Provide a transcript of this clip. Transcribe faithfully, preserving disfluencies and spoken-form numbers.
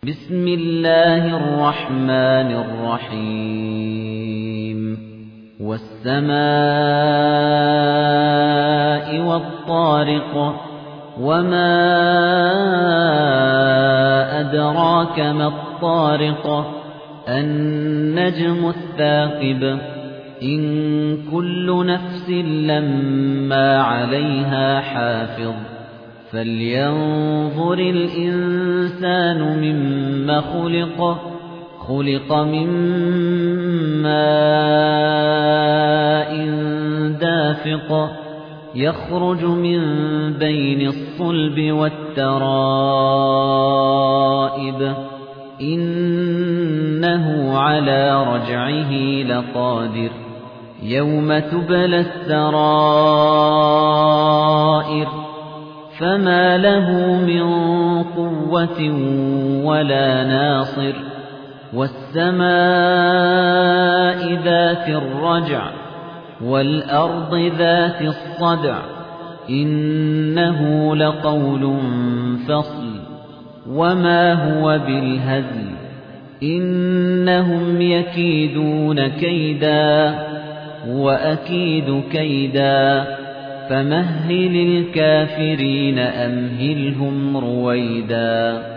بسم الله الرحمن الرحيم والسماء والطارق وما أدراك ما الطارق النجم الثاقب إن كل نفس لما عليها حافظ فلينظر الإنسان مما خلق خلق من ماء دافق يخرج من بين الصلب والترائب إنه على رجعه لقادر يوم تبلى السرائر فما له من قوة ولا ناصر والسماء ذات الرجع والأرض ذات الصدع إنه لقول فصل وما هو بالهزل إنهم يكيدون كيدا وأكيد كيدا فمهل الكافرين أمهلهم رويدا